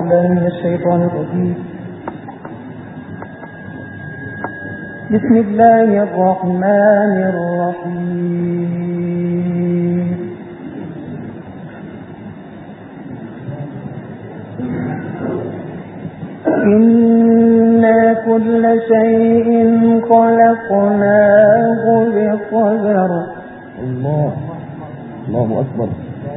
من الشيطان الرجيم. بسم الله الرحمن الرحيم. إنا كل شيء خلقناه بقدر. الله أكبر.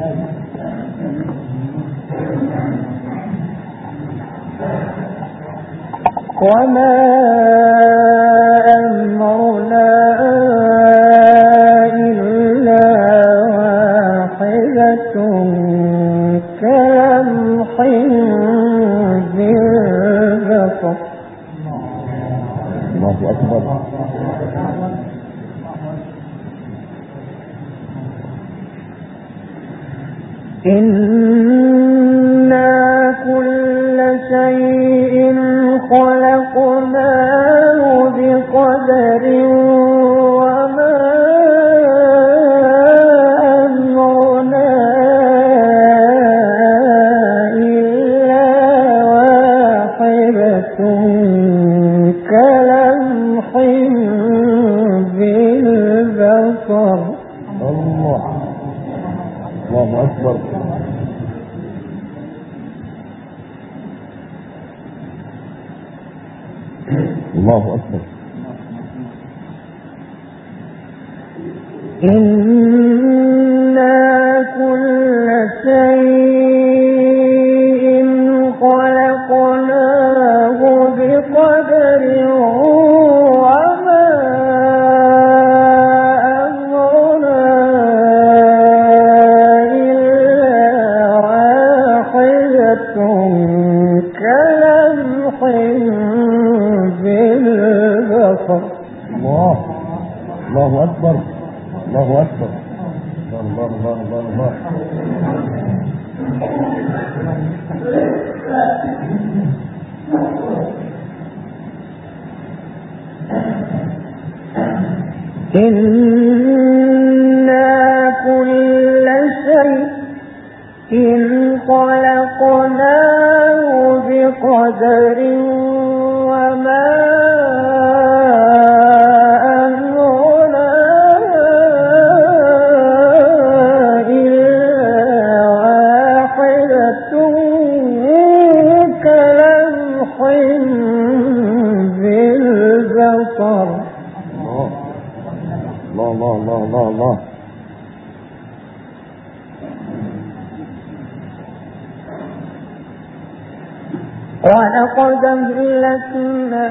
وما أمرنا إلا واحدة كلمح بالبصر. الله أكبر. إنا كل شيء خلقناه بقدر وما أمرنا إلا واحدة كلمح بالبصر. الله أكبر. الله أكبر. إنا كل شيء خلقناه بقدر وما أمرنا إلا واحدة كلمح بالبصر. الله أكبر. الله أكبر. الله الله الله الله. إنا كل شيء خلقناه بقدر وما أمرنا إلا واحدة كلمح بالبصر. الله. ولقد أهلكنا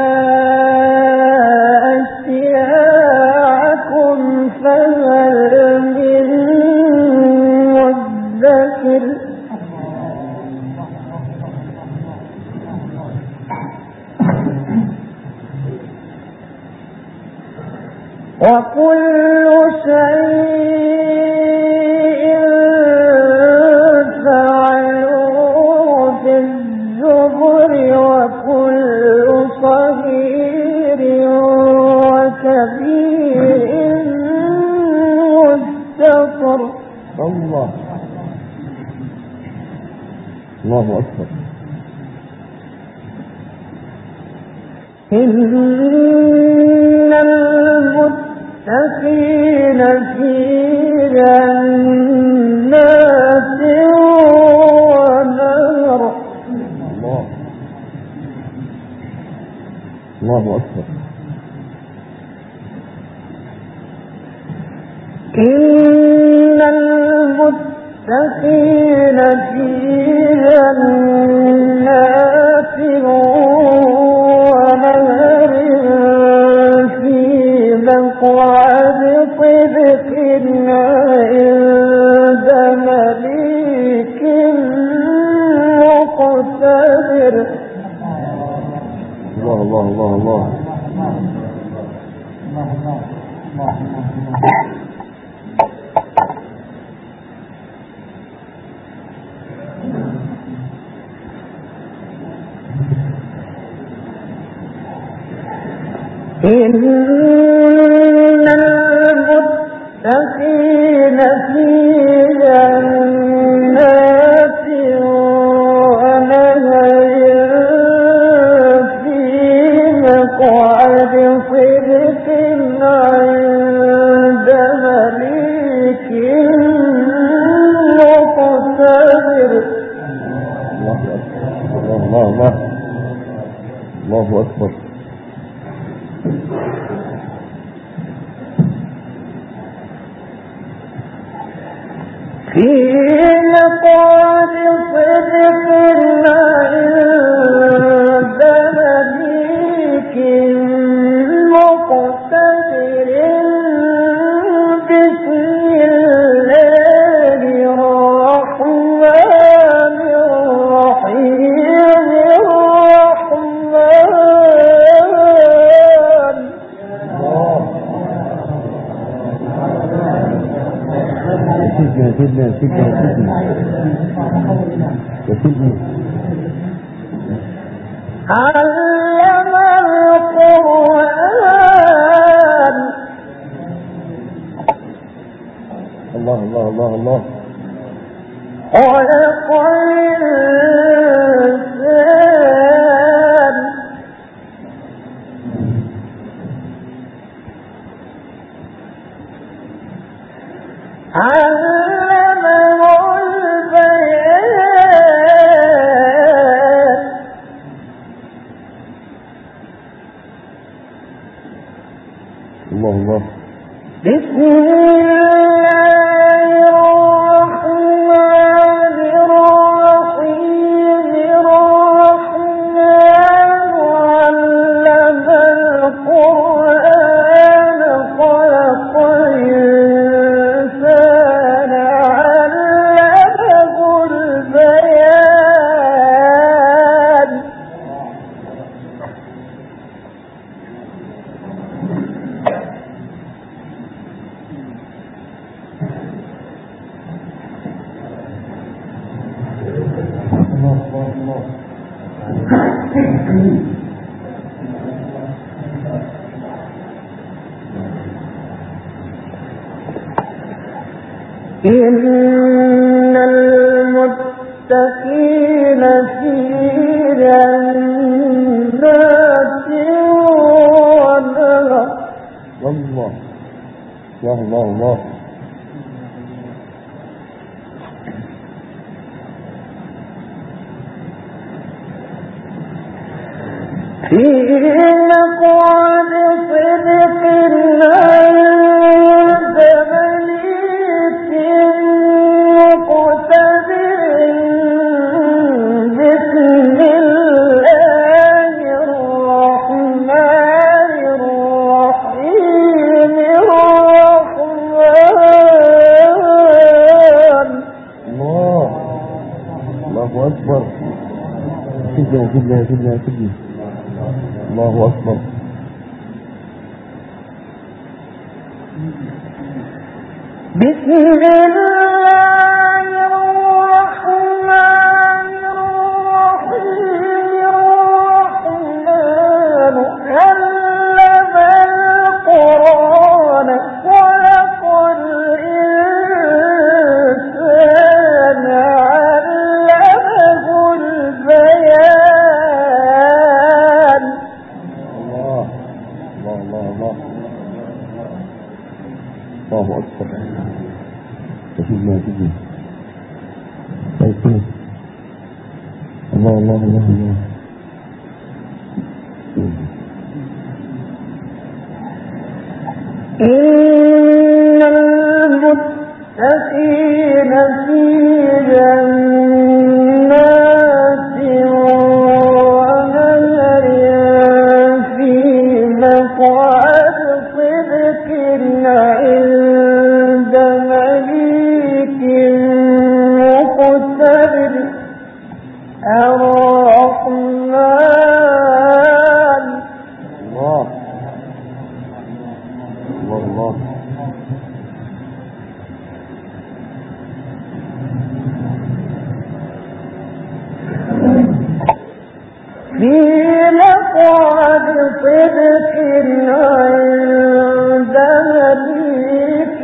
أشياعكم فهل من مدكر. وكل شيء فعلوه في الزبر وكل صغير وكبير مستقر. الله أكبر. إن المتقين في جنات ونهر. الله أكبر. إن المتقين في جنات ونهر في مقعد صدق عند مليك مقتدر. الله. إن المتقين في جنات ونهر الله الله الله أكبر. في مقعد صدق عند مليك مقتدر بسم الله الرحمن الرحيم الرحمن. سيدنا علم القرآن. الله الله الله الله. خلق الإنسان. علمه البيان. الله الله. بسم الله الرحمن الرحيم الرحمن. علم القرآن خلق الإنسان علمه البيان. إن المتقين في جنات ونهر. الله الله الله الله. في مقعد صدق عند مليك مقتدر بسم الله الرحمن الرحيم الرحمن. الله الله أكبر. سيدنا الله أكبر. بسم الله الرحمن الرحيم الرحمن. علم القرآن خلق الإنسان علمه البيان. الله الله الله الله. الله أكبر. سيدنا الله الله الله الله. إن المتقين في جنات ونهر في مقعد صدق عند مليك مقتدر الرحمن. الله الله الله. في مقعد صدق عند مليك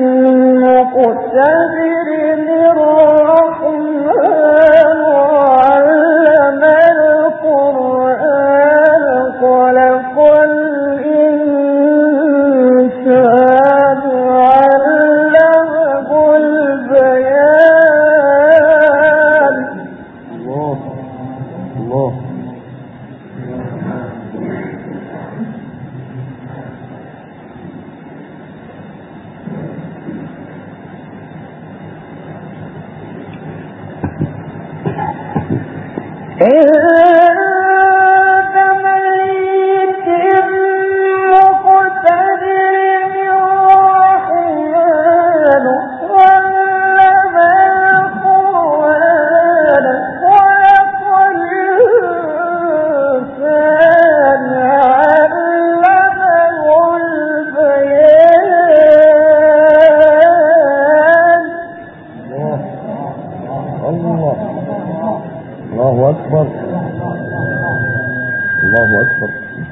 مقتدر الرحمن. علم القرآن خلق الإنسان علمه البيان. الله الله الله أكبر الله أكبر.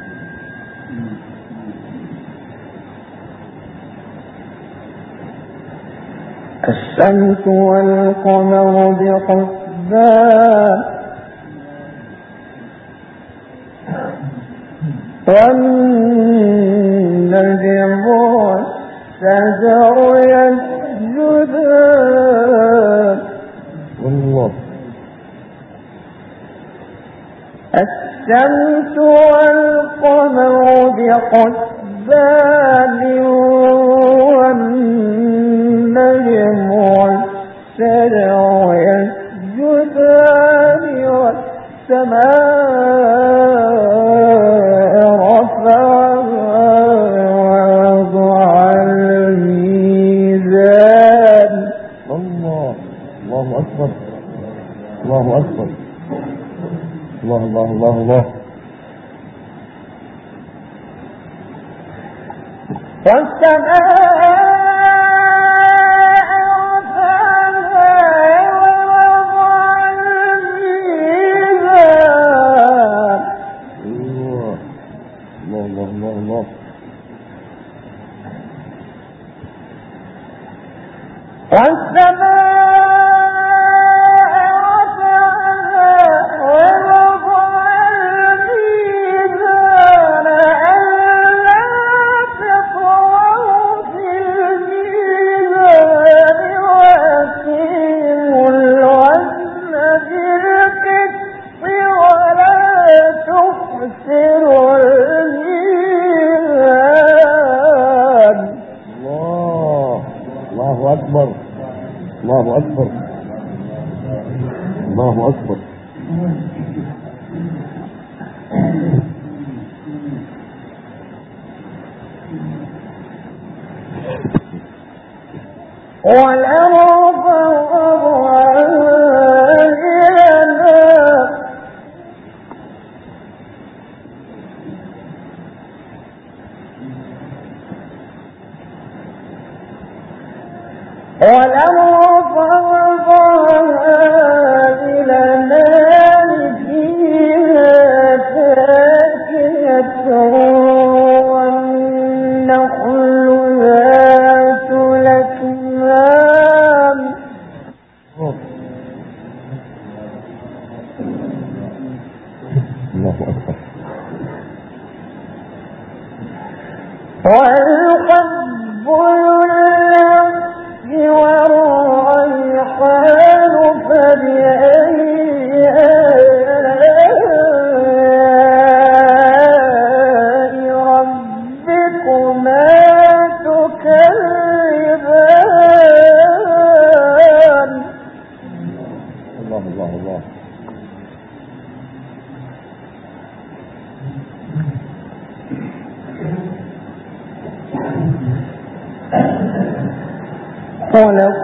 الشمس والقمر بحسبان والنجم والشجر يسجدان. الله. الشمس والقمر بحسبان والنجم والشجر يسجدان والسماء رفعها ووضع الميزان. الله الله أكبر الله أكبر الله الله الله الله. والسماء الله أكبر الله أكبر. والأرض والقب والريحان فبأي آلاء ربكما تكذبان. الله الله الله. خلق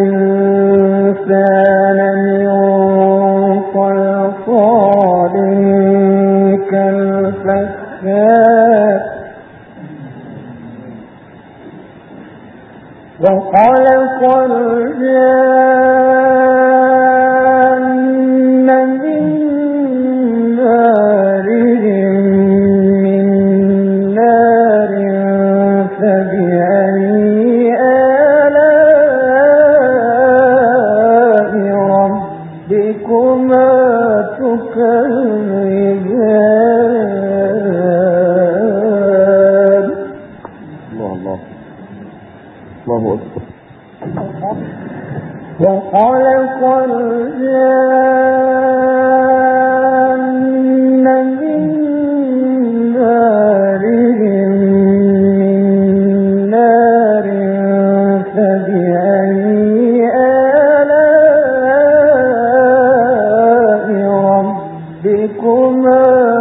الإنسان من صلصال كالفخار وخلق الجن من مارج من نار فبأي ربكما تكذبان. الله الله الله أكبر. وخلق الجن ربكما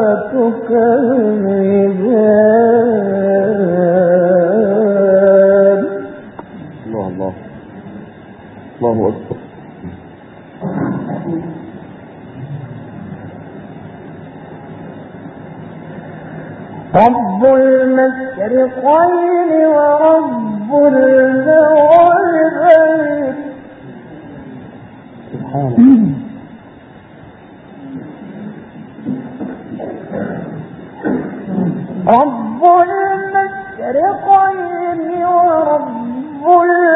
تكذبان. الله الله الله أكبر. رب المشرقين ورب المغربين. سبحانه. رب المشرقين ورب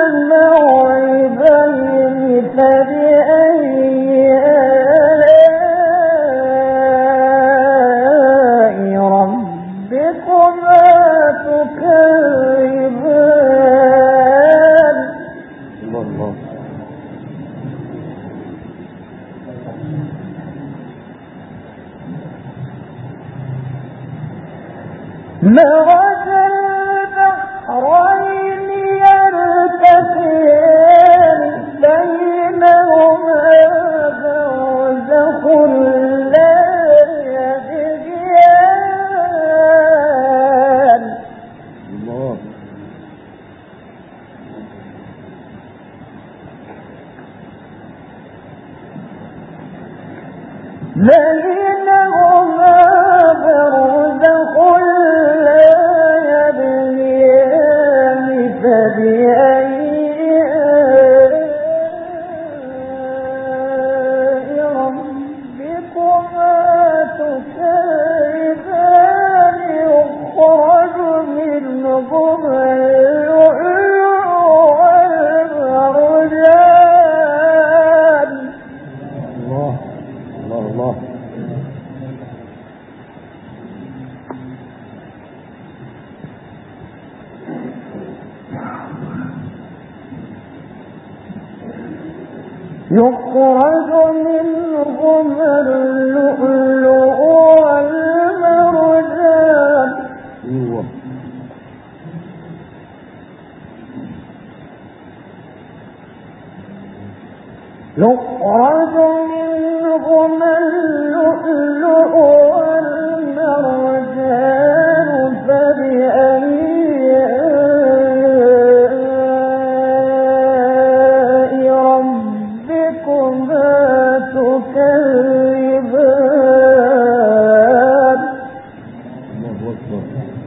المغربين فبأي آلاء ربكما تكذبان. الله الله. مرج البحرين يلتقيان بينهما برزخ لا يبغيان. الله. بينهما برزخ يخرج منهما اللؤلؤ والمرجان. أيوه. يخرج منهما اللؤلؤ والمرجان فبأي تكذبان. الله أكبر.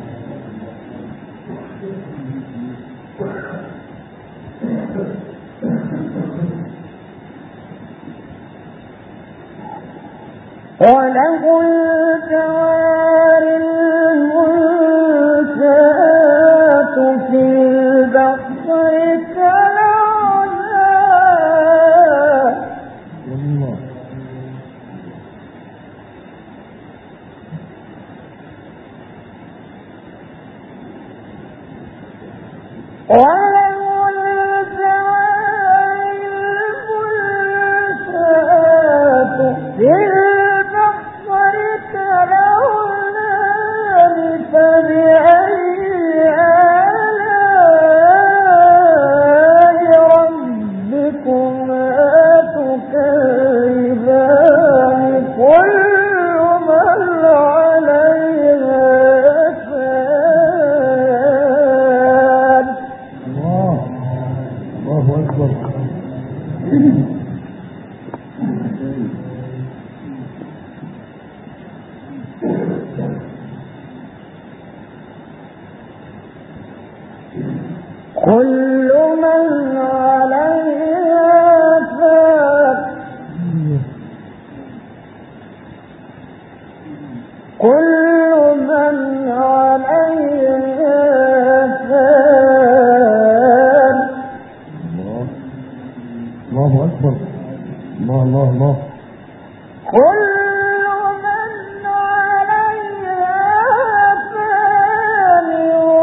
وله الجوار المنشآت في البحر كالأعلام. الله. وله الجوار المنشآت في البحر كالأعلام فبأي آلاء ربكما تكذبان. كل من عليها فان. الله. الله أكبر. كل من عليها فان. كل من عليها فان. الله. الله أكبر. الله الله الله. كل من عليها فان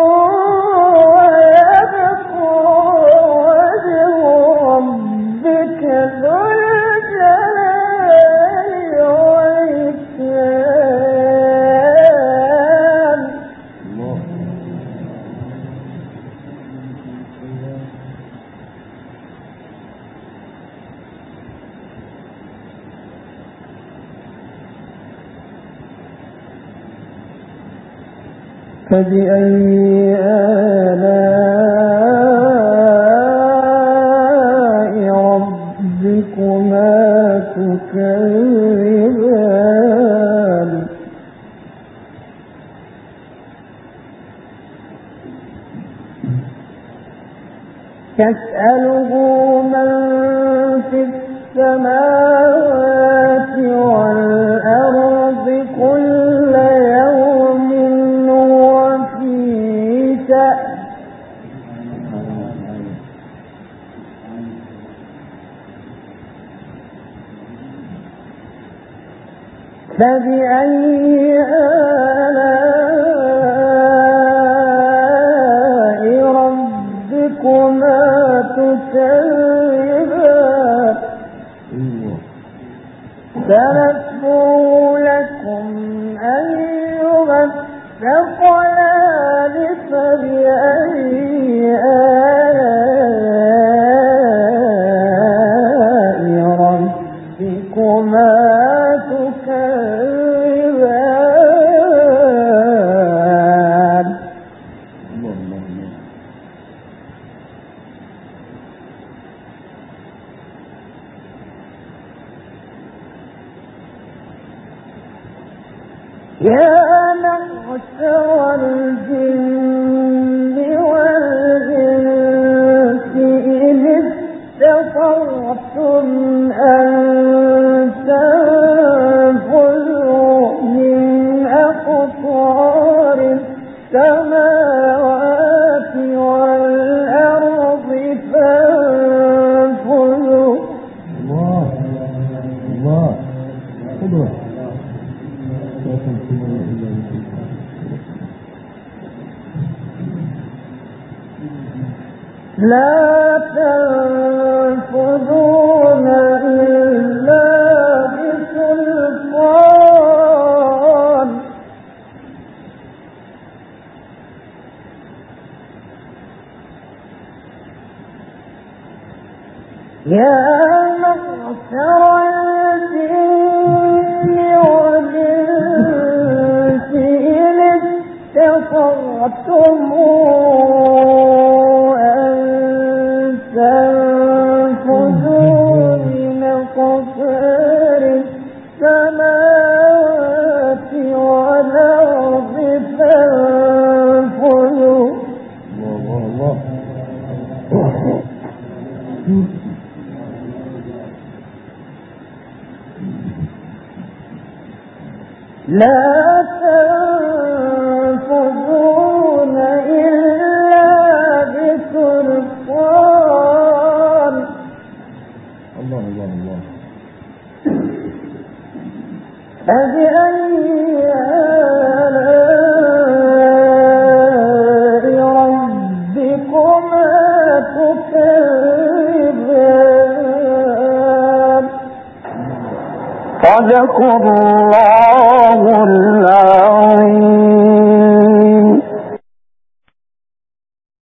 ويبقى وجه ربك ذو الجلال والإكرام. الله. فبأي آلاء ربكما تكذبان يسأله من في السماوات والأرض كل يوم هو في شأن فبأي آلاء ربكما تكذبان سنفرغ لكم أيها الثقلان فبأي آلاء ربكما تكذبان يا معشر الجن والإنس إن استطعتم أن تنفذوا من أقطار السماوات والأرض فانفذوا الله قدوة لا تنفذون إلا بسلطان يا معشر الجن والإنس إن استطعتم أن تنفذوا من أقطار السماوات والأرض فانفذوا الله لا تنفذون إلا بسلطان الله الله الله فبأي آلاء ربكما تكذبان صدق الله